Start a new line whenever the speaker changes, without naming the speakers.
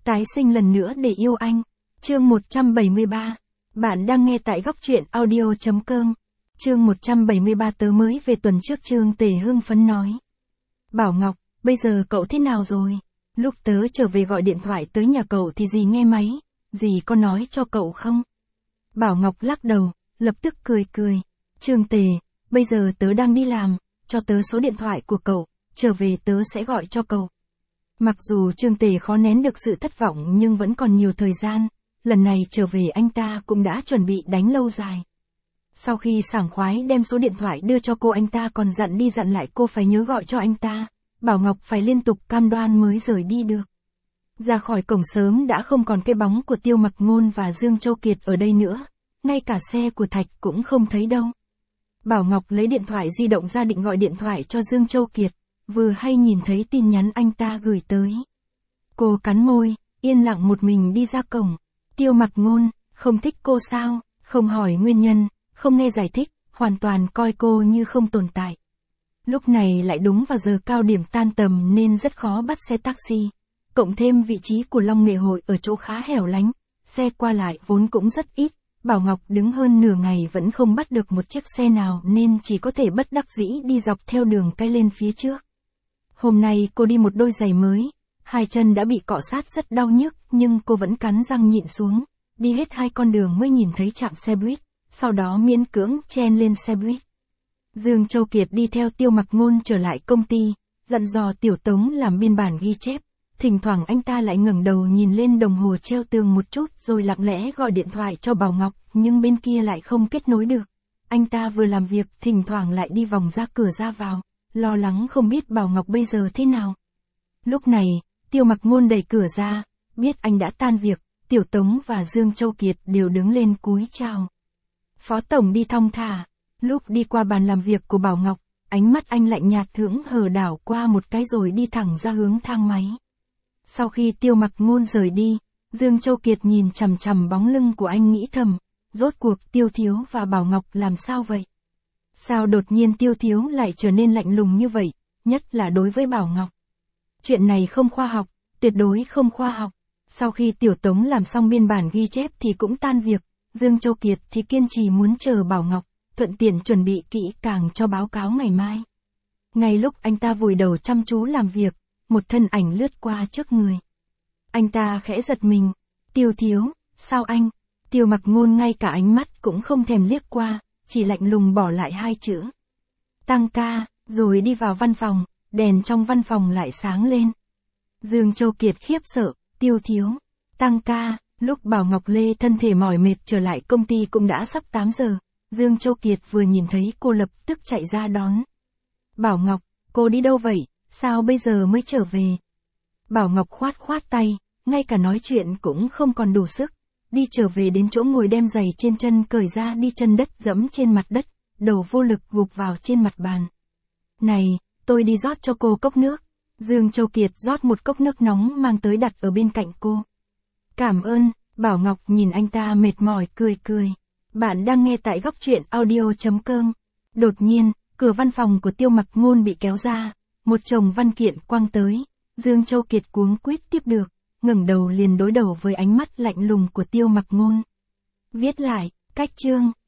Tái sinh lần nữa để yêu anh. Chương 173. Bạn đang nghe tại góc truyện audio.com. Chương 173 tớ mới về tuần trước Trương Tề hưng phấn nói. Bảo Ngọc, bây giờ cậu thế nào rồi? Lúc tớ trở về gọi điện thoại tới nhà cậu thì dì nghe máy, dì có nói cho cậu không? Bảo Ngọc lắc đầu, lập tức cười. Trương Tề, bây giờ tớ đang đi làm, cho tớ số điện thoại của cậu, trở về tớ sẽ gọi cho cậu. Mặc dù Trương Tề khó nén được sự thất vọng nhưng vẫn còn nhiều thời gian, lần này trở về anh ta cũng đã chuẩn bị đánh lâu dài. Sau khi sảng khoái đem số điện thoại đưa cho cô, anh ta còn dặn đi dặn lại cô phải nhớ gọi cho anh ta, Bảo Ngọc phải liên tục cam đoan mới rời đi được. Ra khỏi cổng sớm đã không còn cái bóng của Tiêu Mặc Ngôn và Dương Châu Kiệt ở đây nữa, ngay cả xe của Thạch cũng không thấy đâu. Bảo Ngọc lấy điện thoại di động ra định gọi điện thoại cho Dương Châu Kiệt, vừa hay nhìn thấy tin nhắn anh ta gửi tới. Cô cắn môi, yên lặng một mình đi ra cổng. Tiêu Mặc Ngôn, không thích cô sao, không hỏi nguyên nhân, không nghe giải thích, hoàn toàn coi cô như không tồn tại. Lúc này lại đúng vào giờ cao điểm tan tầm nên rất khó bắt xe taxi. Cộng thêm vị trí của Long Nghệ Hội ở chỗ khá hẻo lánh, xe qua lại vốn cũng rất ít. Bảo Ngọc đứng hơn nửa ngày vẫn không bắt được một chiếc xe nào nên chỉ có thể bất đắc dĩ đi dọc theo đường cái lên phía trước. Hôm nay cô đi một đôi giày mới, hai chân đã bị cọ sát rất đau nhức nhưng cô vẫn cắn răng nhịn xuống, đi hết 2 con đường mới nhìn thấy trạm xe buýt, sau đó miễn cưỡng chen lên xe buýt. Dương Châu Kiệt đi theo Tiêu Mặc Ngôn trở lại công ty, dặn dò Tiểu Tống làm biên bản ghi chép, thỉnh thoảng anh ta lại ngẩng đầu nhìn lên đồng hồ treo tường một chút rồi lặng lẽ gọi điện thoại cho Bảo Ngọc, nhưng bên kia lại không kết nối được. Anh ta vừa làm việc, thỉnh thoảng lại đi vòng ra cửa ra vào, lo lắng không biết Bảo Ngọc bây giờ thế nào. Lúc này, Tiêu Mặc Ngôn đẩy cửa ra, biết anh đã tan việc, Tiểu Tống và Dương Châu Kiệt đều đứng lên cúi chào. Phó tổng đi thong thả, lúc đi qua bàn làm việc của Bảo Ngọc, ánh mắt anh lạnh nhạt hững hờ đảo qua một cái rồi đi thẳng ra hướng thang máy. Sau khi Tiêu Mặc Ngôn rời đi, Dương Châu Kiệt nhìn chằm chằm bóng lưng của anh nghĩ thầm, rốt cuộc Tiêu Thiếu và Bảo Ngọc làm sao vậy? Sao đột nhiên Tiêu Thiếu lại trở nên lạnh lùng như vậy, nhất là đối với Bảo Ngọc? Chuyện này không khoa học, tuyệt đối không khoa học. Sau khi Tiểu Tống làm xong biên bản ghi chép thì cũng tan việc, Dương Châu Kiệt thì kiên trì muốn chờ Bảo Ngọc, thuận tiện chuẩn bị kỹ càng cho báo cáo ngày mai. Ngay lúc anh ta vùi đầu chăm chú làm việc, một thân ảnh lướt qua trước người. Anh ta khẽ giật mình, Tiêu Thiếu, sao anh? Tiêu Mặc Ngôn ngay cả ánh mắt cũng không thèm liếc qua, chỉ lạnh lùng bỏ lại 2 chữ. Tăng ca, rồi đi vào văn phòng, đèn trong văn phòng lại sáng lên. Dương Châu Kiệt khiếp sợ, Tiêu Thiếu, tăng ca, lúc Bảo Ngọc Lê thân thể mỏi mệt trở lại công ty cũng đã sắp 8 giờ, Dương Châu Kiệt vừa nhìn thấy cô lập tức chạy ra đón. Bảo Ngọc, cô đi đâu vậy, sao bây giờ mới trở về? Bảo Ngọc khoát tay, ngay cả nói chuyện cũng không còn đủ sức, đi trở về đến chỗ ngồi đem giày trên chân cởi ra đi chân đất dẫm trên mặt đất, đầu vô lực gục vào trên mặt bàn. Này, tôi đi rót cho cô cốc nước. Dương Châu Kiệt rót một cốc nước nóng mang tới đặt ở bên cạnh cô. Cảm ơn, Bảo Ngọc nhìn anh ta mệt mỏi cười. Bạn đang nghe tại góc truyện audio.com. Đột nhiên, cửa văn phòng của Tiêu Mặc Ngôn bị kéo ra, một chồng văn kiện quăng tới. Dương Châu Kiệt cuống quýt tiếp được, ngẩng đầu liền đối đầu với ánh mắt lạnh lùng của Tiêu Mặc Ngôn. Viết lại, cách chương,